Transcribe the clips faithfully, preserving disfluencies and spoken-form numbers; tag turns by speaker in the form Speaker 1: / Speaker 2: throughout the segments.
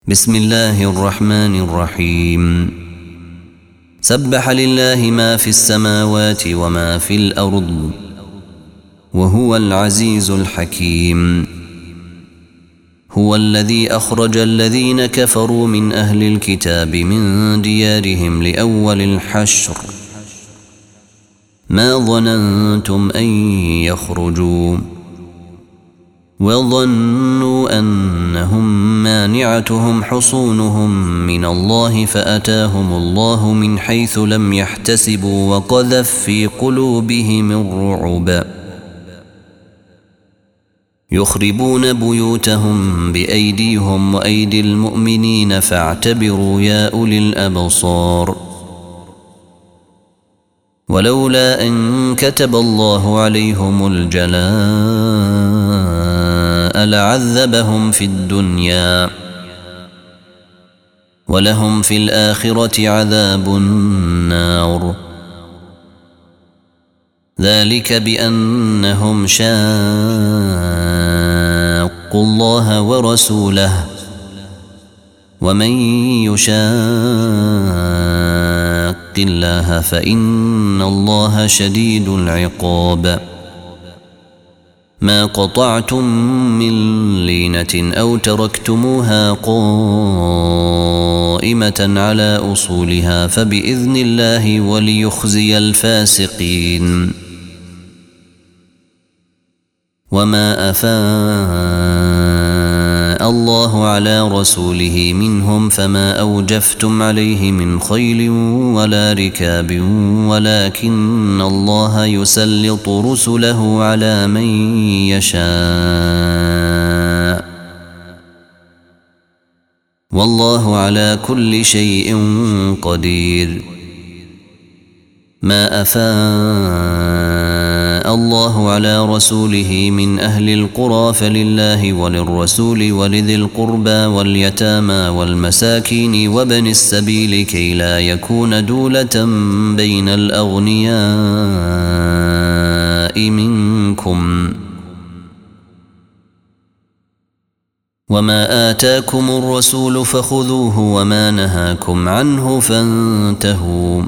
Speaker 1: بسم الله الرحمن الرحيم. سبح لله ما في السماوات وما في الأرض وهو العزيز الحكيم. هو الذي أخرج الذين كفروا من أهل الكتاب من ديارهم لأول الحشر ما ظننتم أن يخرجوا وظنوا أنهم مانعتهم حصونهم من الله فأتاهم الله من حيث لم يحتسبوا وقذف في قلوبهم الرعب يخربون بيوتهم بأيديهم وأيدي المؤمنين فاعتبروا يا أولي الأبصار. ولولا أن كتب الله عليهم الجلاء لعذبهم في الدنيا ولهم في الآخرة عذاب النار. ذلك بأنهم شاقوا الله ورسوله ومن يشاق الله فإن الله شديد العقاب. ما قطعتم من لينة أو تركتموها قائمة على أصولها فبإذن الله وليخزي الفاسقين. وما أفاء الله على رسوله منهم فما أوجفتم عليه من خيل ولا ركاب ولكن الله يسلط رسله على من يشاء والله على كل شيء قدير. ما أفاء الله على رسوله من أهل القرى فلله وللرسول ولذي القربى واليتامى والمساكين وابن السبيل كي لا يكون دولة بين الأغنياء منكم. وما آتاكم الرسول فخذوه وما نهاكم عنه فانتهوا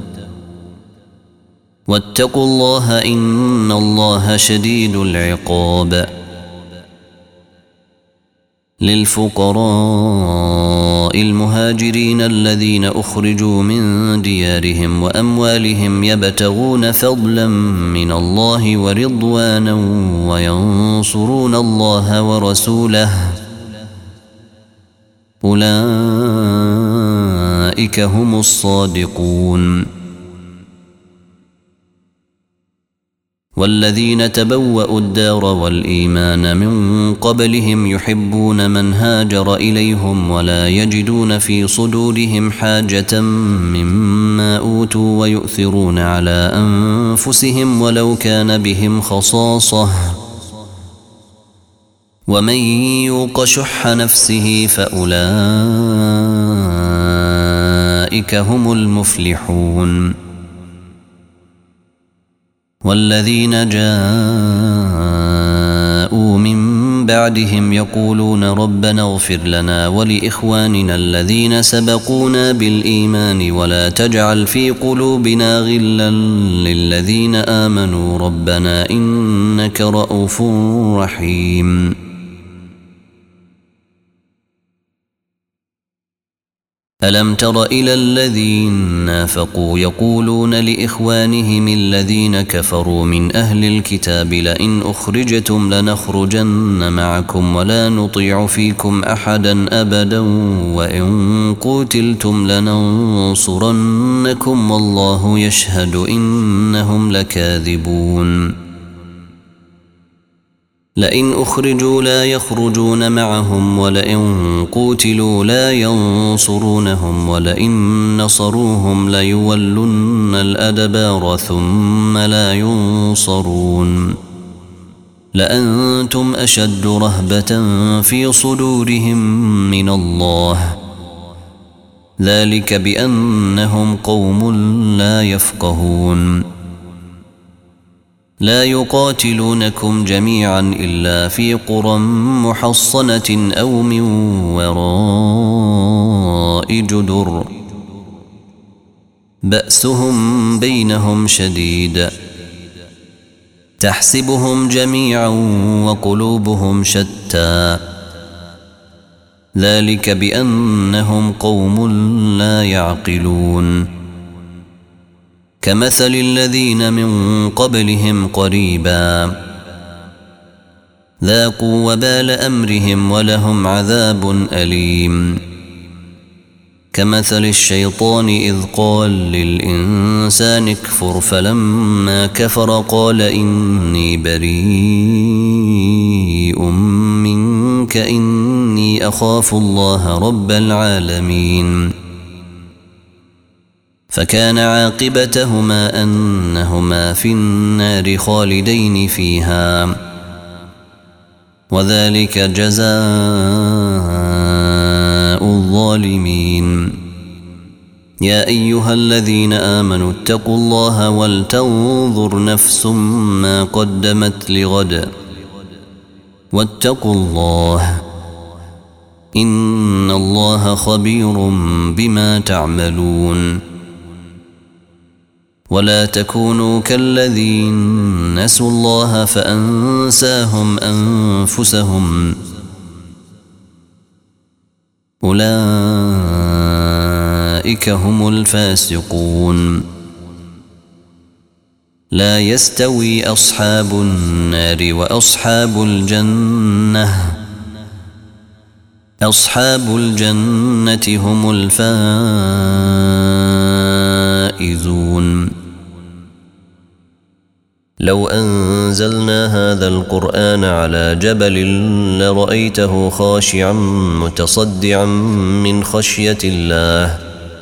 Speaker 1: واتقوا الله إن الله شديد العقاب. للفقراء المهاجرين الذين أخرجوا من ديارهم وأموالهم يبتغون فضلا من الله ورضوانا وينصرون الله ورسوله أولئك هم الصادقون. والذين تبوأوا الدار والإيمان من قبلهم يحبون من هاجر إليهم ولا يجدون في صدورهم حاجة مما أوتوا ويؤثرون على أنفسهم ولو كان بهم خصاصة ومن يوق شح نفسه فأولئك هم المفلحون. والذين جاءوا من بعدهم يقولون ربنا اغفر لنا ولإخواننا الذين سبقونا بالإيمان ولا تجعل في قلوبنا غلا للذين آمنوا ربنا إنك رؤوف رحيم. ألم تر إلى الذين نافقوا يقولون لإخوانهم الذين كفروا من أهل الكتاب لئن أخرجتم لنخرجن معكم ولا نطيع فيكم أحدا أبدا وإن قتلتم لننصرنكم والله يشهد إنهم لكاذبون. لئن أخرجوا لا يخرجون معهم ولئن قوتلوا لا ينصرونهم ولئن نصروهم ليولن الأدبار ثم لا ينصرون. لأنتم أشد رهبة في صدورهم من الله ذلك بأنهم قوم لا يفقهون. لا يقاتلونكم جميعا إلا في قرى محصنة أو من وراء جدر بأسهم بينهم شديد تحسبهم جميعا وقلوبهم شتى ذلك بأنهم قوم لا يعقلون كمثل الذين من قبلهم قريبا ذاقوا وبال أمرهم ولهم عذاب أليم كمثل الشيطان إذ قال للإنسان اكفر فلما كفر قال إني بريء منك إني أخاف الله رب العالمين فكان عاقبتهما أنهما في النار خالدين فيها وذلك جزاء الظالمين يا أيها الذين آمنوا اتقوا الله ولتنظر نفس ما قدمت لغد واتقوا الله إن الله خبير بما تعملون ولا تكونوا كالذين نسوا الله فأنساهم أنفسهم أولئك هم الفاسقون لا يستوي أصحاب النار وأصحاب الجنة أصحاب الجنة هم الفائزون لو أنزلنا هذا القرآن على جبل لرأيته خاشعا متصدعا من خشية الله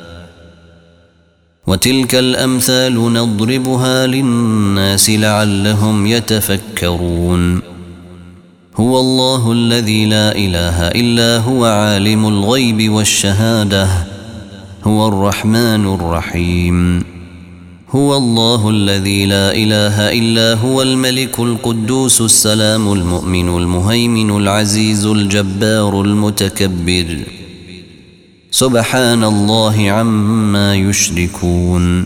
Speaker 1: وتلك الأمثال نضربها للناس لعلهم يتفكرون هو الله الذي لا إله إلا هو عالم الغيب والشهادة هو الرحمن الرحيم هو الله الذي لا إله إلا هو الملك القدوس السلام المؤمن المهيمن العزيز الجبار المتكبر سبحان الله عما يشركون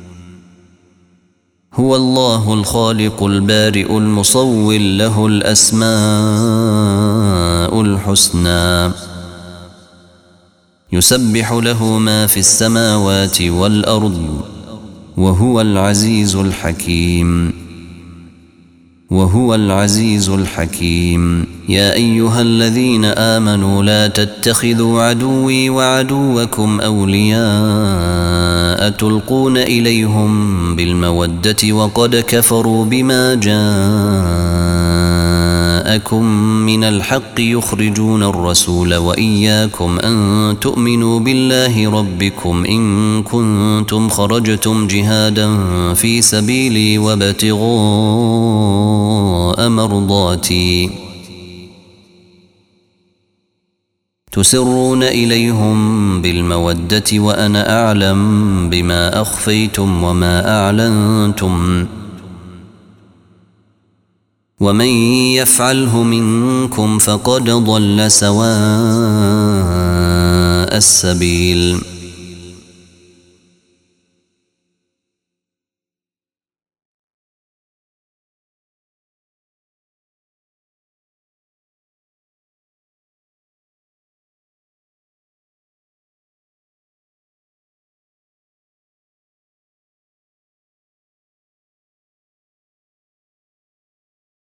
Speaker 1: هو الله الخالق البارئ المصور له الأسماء الحسنى يسبح له ما في السماوات والأرض وهو العزيز الحكيم وهو العزيز الحكيم يا أيها الذين آمنوا لا تتخذوا عدوي وعدوكم أولياء تلقون إليهم بالمودة وقد كفروا بما جاءكم من الحق يخرجون الرسول وإياكم أن تؤمنوا بالله ربكم إن كنتم خرجتم جهادا في سبيلي وابتغاء مرضاتي تسرون إليهم بالمودة وأنا أعلم بما أخفيتم وما أعلنتم ومن يفعله منكم فقد ضل سواء السبيل